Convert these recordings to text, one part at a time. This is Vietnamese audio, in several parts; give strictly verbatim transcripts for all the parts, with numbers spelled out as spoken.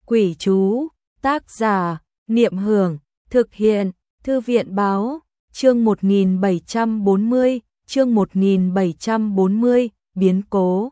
Quỷ chú, tác giả, Niệm Hưởng, thực hiện, Thư viện báo, chương một nghìn bảy trăm bốn mươi, chương một nghìn bảy trăm bốn mươi, biến cố.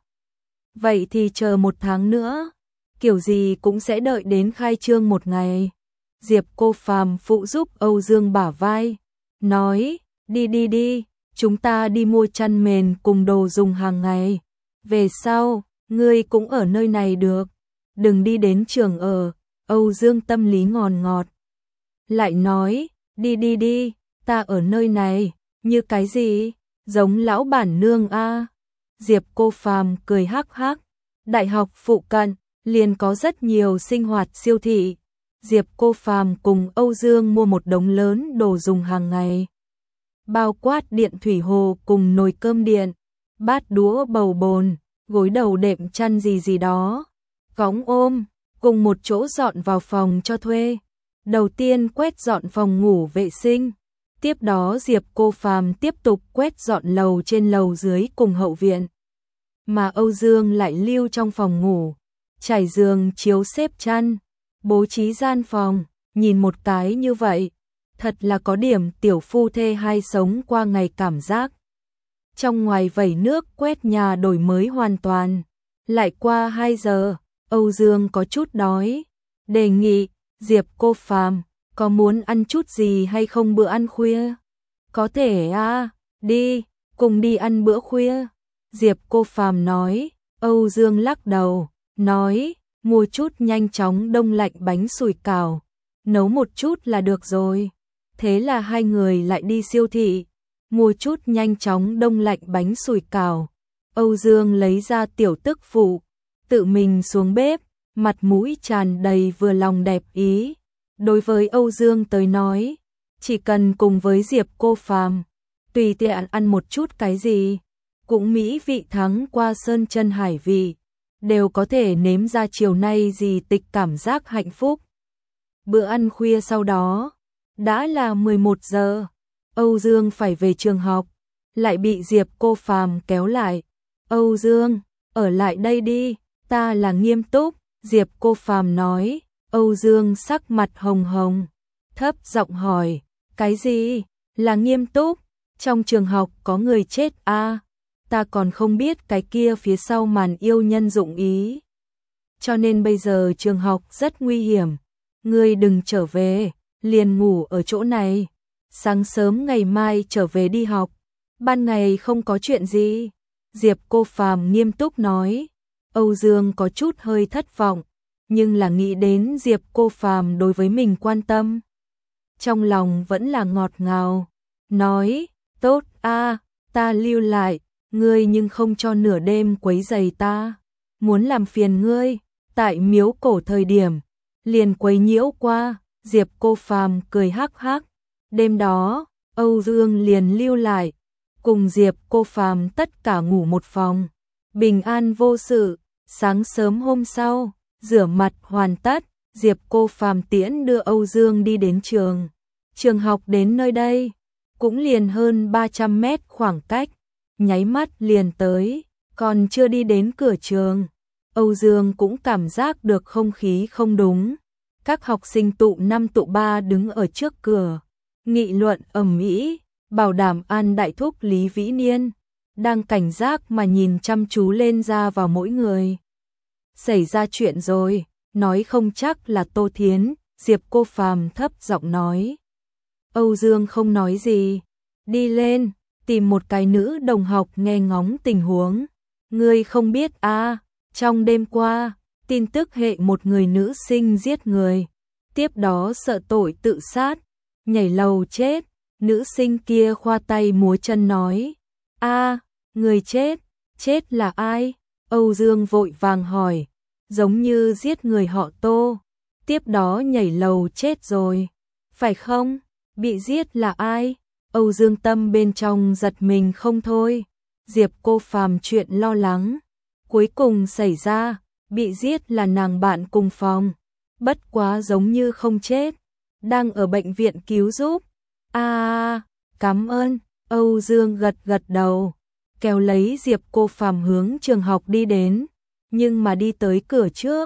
Vậy thì chờ một tháng nữa, kiểu gì cũng sẽ đợi đến khai trương một ngày. Diệp Cô Phàm phụ giúp Âu Dương bả vai, nói, đi đi đi, chúng ta đi mua chăn mền cùng đồ dùng hàng ngày. Về sau, ngươi cũng ở nơi này được, đừng đi đến trường ở. Âu Dương tâm lý ngòn ngọt, lại nói, đi đi đi, ta ở nơi này, như cái gì, giống lão bản nương a. Diệp Cô Phàm cười hắc hắc, đại học phụ cận, liền có rất nhiều sinh hoạt siêu thị. Diệp Cô Phàm cùng Âu Dương mua một đống lớn đồ dùng hàng ngày, bao quát điện thủy hồ cùng nồi cơm điện, bát đũa bầu bồn, gối đầu đệm chăn gì gì đó, cõng ôm, cùng một chỗ dọn vào phòng cho thuê. Đầu tiên quét dọn phòng ngủ vệ sinh, tiếp đó Diệp Cô Phàm tiếp tục quét dọn lầu trên lầu dưới cùng hậu viện. Mà Âu Dương lại lưu trong phòng ngủ, trải giường chiếu xếp chăn, bố trí gian phòng, nhìn một cái như vậy, thật là có điểm tiểu phu thê hai sống qua ngày cảm giác. Trong ngoài vẩy nước quét nhà đổi mới hoàn toàn. Lại qua hai giờ, Âu Dương có chút đói, đề nghị, Diệp Cô Phàm, có muốn ăn chút gì hay không bữa ăn khuya? Có thể à, đi, cùng đi ăn bữa khuya. Diệp Cô Phàm nói. Âu Dương lắc đầu, nói, mua chút nhanh chóng đông lạnh bánh sủi cảo, nấu một chút là được rồi. Thế là hai người lại đi siêu thị, mua chút nhanh chóng đông lạnh bánh sủi cảo. Âu Dương lấy ra tiểu tức phụ, tự mình xuống bếp, mặt mũi tràn đầy vừa lòng đẹp ý. Đối với Âu Dương tới nói, chỉ cần cùng với Diệp Cô Phàm, tùy tiện ăn một chút cái gì, cũng mỹ vị thắng qua sơn chân hải vị, đều có thể nếm ra chiều nay gì tịch cảm giác hạnh phúc. Bữa ăn khuya sau đó, đã là mười một giờ, Âu Dương phải về trường học, lại bị Diệp Cô Phàm kéo lại. Âu Dương, ở lại đây đi, ta là nghiêm túc, Diệp Cô Phàm nói. Âu Dương sắc mặt hồng hồng, thấp giọng hỏi, cái gì, là nghiêm túc, trong trường học có người chết à, ta còn không biết cái kia phía sau màn yêu nhân dụng ý. Cho nên bây giờ trường học rất nguy hiểm, ngươi đừng trở về, liền ngủ ở chỗ này, sáng sớm ngày mai trở về đi học, ban ngày không có chuyện gì. Diệp Cô Phàm nghiêm túc nói. Âu Dương có chút hơi thất vọng, nhưng là nghĩ đến Diệp Cô Phàm đối với mình quan tâm, trong lòng vẫn là ngọt ngào, nói, tốt a, ta lưu lại, ngươi nhưng không cho nửa đêm quấy rầy ta, muốn làm phiền ngươi, tại miếu cổ thời điểm, liền quấy nhiễu qua. Diệp Cô Phàm cười hắc hắc, đêm đó, Âu Dương liền lưu lại, cùng Diệp Cô Phàm tất cả ngủ một phòng, bình an vô sự. Sáng sớm hôm sau, rửa mặt hoàn tất, Diệp Cô Phàm tiễn đưa Âu Dương đi đến trường. Trường học đến nơi đây, cũng liền hơn ba trăm mét khoảng cách, nháy mắt liền tới, còn chưa đi đến cửa trường. Âu Dương cũng cảm giác được không khí không đúng. Các học sinh tụ năm tụ ba đứng ở trước cửa, nghị luận ầm ĩ, bảo đảm an đại thúc Lý Vĩ Niên đang cảnh giác mà nhìn chăm chú lên ra vào mỗi người. Xảy ra chuyện rồi, nói không chắc là Tô Thiến, Diệp Cô Phàm thấp giọng nói. Âu Dương không nói gì, đi lên, tìm một cái nữ đồng học nghe ngóng tình huống. Ngươi không biết à, trong đêm qua, tin tức hệ một người nữ sinh giết người, tiếp đó sợ tội tự sát, nhảy lầu chết, nữ sinh kia khoa tay múa chân nói. A, người chết, chết là ai? Âu Dương vội vàng hỏi, giống như giết người họ Tô, tiếp đó nhảy lầu chết rồi, phải không? Bị giết là ai? Âu Dương tâm bên trong giật mình không thôi. Diệp Cô Phàm chuyện lo lắng, cuối cùng xảy ra, bị giết là nàng bạn cùng phòng, bất quá giống như không chết, đang ở bệnh viện cứu giúp. À, cảm ơn. Âu Dương gật gật đầu, kéo lấy Diệp Cô Phàm hướng trường học đi đến, nhưng mà đi tới cửa trước,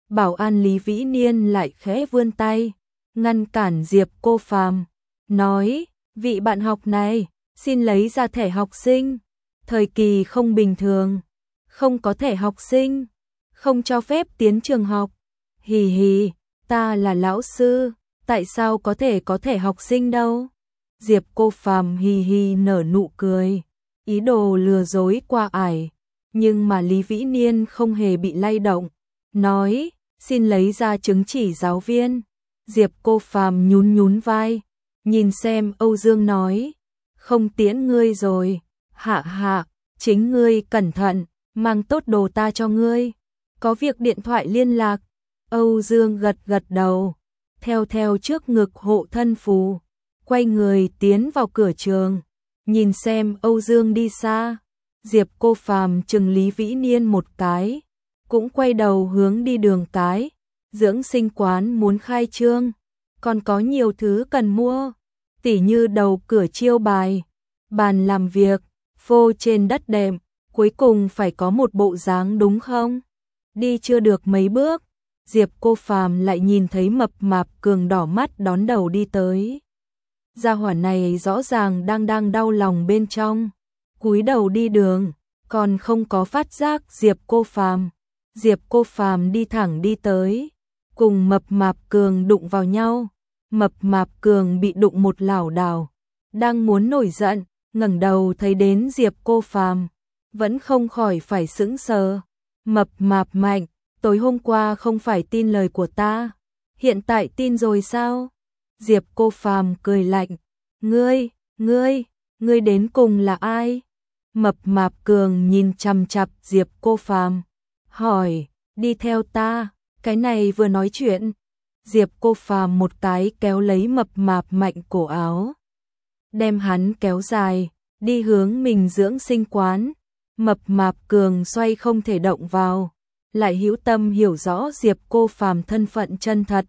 Bảo an Lý Vĩ Niên lại khẽ vươn tay, ngăn cản Diệp Cô Phàm, nói, vị bạn học này, xin lấy ra thẻ học sinh. Thời kỳ không bình thường, không có thẻ học sinh, không cho phép tiến trường học. Hì hì, ta là lão sư, tại sao có thể có thẻ học sinh đâu? Diệp Cô Phàm hì hì nở nụ cười, ý đồ lừa dối qua ải, nhưng mà Lý Vĩ Niên không hề bị lay động, nói, xin lấy ra chứng chỉ giáo viên. Diệp Cô Phàm nhún nhún vai, nhìn xem Âu Dương nói, không tiễn ngươi rồi, hạ hạ, chính ngươi cẩn thận, mang tốt đồ ta cho ngươi, có việc điện thoại liên lạc. Âu Dương gật gật đầu, theo theo trước ngực hộ thân phù, quay người tiến vào cửa trường, nhìn xem Âu Dương đi xa, Diệp Cô Phàm chừng Lý Vĩ Niên một cái, cũng quay đầu hướng đi đường cái, dưỡng sinh quán muốn khai trương, còn có nhiều thứ cần mua, tỉ như đầu cửa chiêu bài, bàn làm việc, phô trên đất đệm, cuối cùng phải có một bộ dáng đúng không? Đi chưa được mấy bước, Diệp Cô Phàm lại nhìn thấy mập mạp Cường đỏ mắt đón đầu đi tới. Gia hỏa này rõ ràng đang đang đau lòng bên trong, cúi đầu đi đường, còn không có phát giác Diệp Cô Phàm. Diệp Cô Phàm đi thẳng đi tới, cùng mập mạp Cường đụng vào nhau. Mập mạp Cường bị đụng một lảo đảo, đang muốn nổi giận, ngẩng đầu thấy đến Diệp Cô Phàm, vẫn không khỏi phải sững sờ. Mập mạp Mạnh, tối hôm qua không phải tin lời của ta, hiện tại tin rồi sao? Diệp Cô Phàm cười lạnh, ngươi, ngươi, ngươi đến cùng là ai? Mập mạp Cường nhìn chằm chằm Diệp Cô Phàm, hỏi, đi theo ta, cái này vừa nói chuyện. Diệp Cô Phàm một cái kéo lấy mập mạp Mạnh cổ áo, đem hắn kéo dài, đi hướng mình dưỡng sinh quán. Mập mạp Cường xoay không thể động vào, lại hữu tâm hiểu rõ Diệp Cô Phàm thân phận chân thật,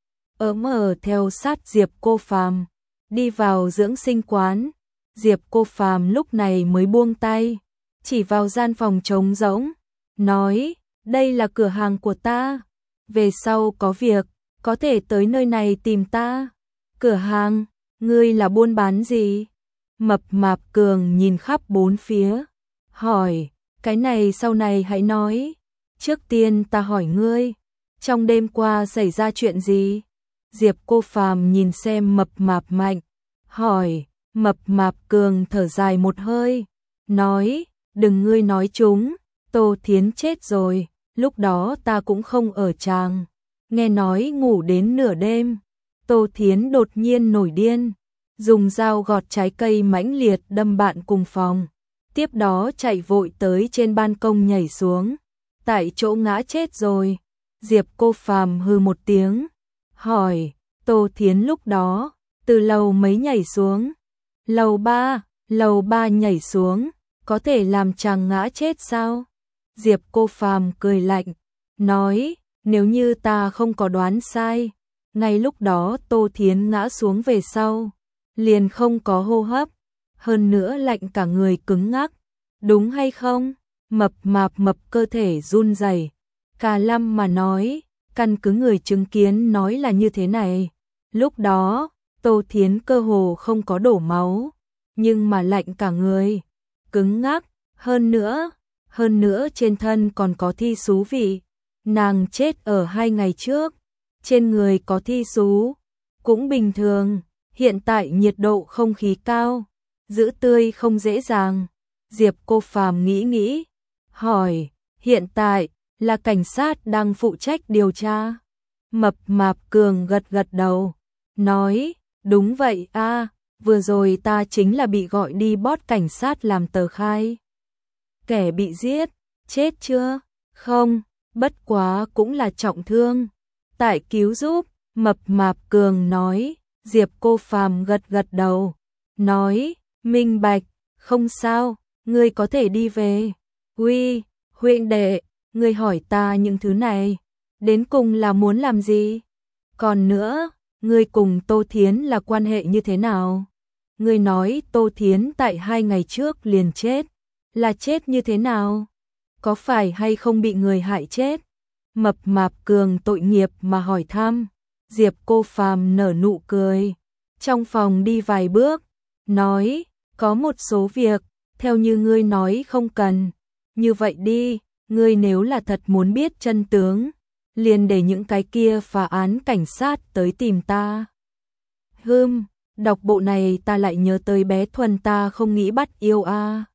ớm ở theo sát Diệp Cô Phàm, đi vào dưỡng sinh quán. Diệp Cô Phàm lúc này mới buông tay, chỉ vào gian phòng trống rỗng, nói, đây là cửa hàng của ta, về sau có việc, có thể tới nơi này tìm ta. Cửa hàng, ngươi là buôn bán gì? Mập mạp Cường nhìn khắp bốn phía, hỏi, cái này sau này hãy nói, trước tiên ta hỏi ngươi, trong đêm qua xảy ra chuyện gì? Diệp Cô Phàm nhìn xem mập mạp Mạnh, hỏi. Mập mạp Cường thở dài một hơi, nói, đừng ngươi nói chúng, Tô Thiến chết rồi, lúc đó ta cũng không ở tràng, nghe nói ngủ đến nửa đêm, Tô Thiến đột nhiên nổi điên, dùng dao gọt trái cây mãnh liệt đâm bạn cùng phòng, tiếp đó chạy vội tới trên ban công nhảy xuống, tại chỗ ngã chết rồi. Diệp Cô Phàm hừ một tiếng, hỏi, Tô Thiến lúc đó, từ lầu mấy nhảy xuống? Lầu ba, lầu ba nhảy xuống, có thể làm chàng ngã chết sao? Diệp Cô Phàm cười lạnh, nói, nếu như ta không có đoán sai, ngay lúc đó Tô Thiến ngã xuống về sau, liền không có hô hấp, hơn nữa lạnh cả người cứng ngắc, đúng hay không? Mập mạp mập cơ thể run rẩy, Cà Lâm mà nói, căn cứ người chứng kiến nói là như thế này, lúc đó Tô Thiến cơ hồ không có đổ máu, nhưng mà lạnh cả người, cứng ngắc, hơn nữa, hơn nữa trên thân còn có thi xú vị, nàng chết ở hai ngày trước, trên người có thi xú, cũng bình thường, hiện tại nhiệt độ không khí cao, giữ tươi không dễ dàng. Diệp Cô Phàm nghĩ nghĩ, hỏi, hiện tại là cảnh sát đang phụ trách điều tra? Mập mạp Cường gật gật đầu, nói, đúng vậy a, vừa rồi ta chính là bị gọi đi bót cảnh sát làm tờ khai. Kẻ bị giết, chết chưa? Không, bất quá cũng là trọng thương. Tại cứu giúp, mập mạp Cường nói. Diệp Cô Phàm gật gật đầu, nói, minh bạch, không sao, ngươi có thể đi về. Uy, huynh đệ, ngươi hỏi ta những thứ này, đến cùng là muốn làm gì? Còn nữa, ngươi cùng Tô Thiến là quan hệ như thế nào? Ngươi nói Tô Thiến tại hai ngày trước liền chết, là chết như thế nào? Có phải hay không bị người hại chết? Mập mạp cường tội nghiệp mà hỏi thăm. Diệp Cô Phàm nở nụ cười. Trong phòng đi vài bước, nói, có một số việc, theo như ngươi nói không cần. Như vậy đi, ngươi nếu là thật muốn biết chân tướng, liền để những cái kia phá án cảnh sát tới tìm ta. Hừm, đọc bộ này ta lại nhớ tới bé Thuần ta không nghĩ bắt yêu a.